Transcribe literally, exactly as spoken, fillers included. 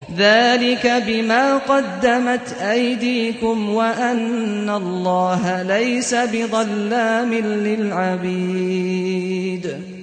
ذلك بما قدمت أيديكم وأن الله ليس بظلام للعبيد.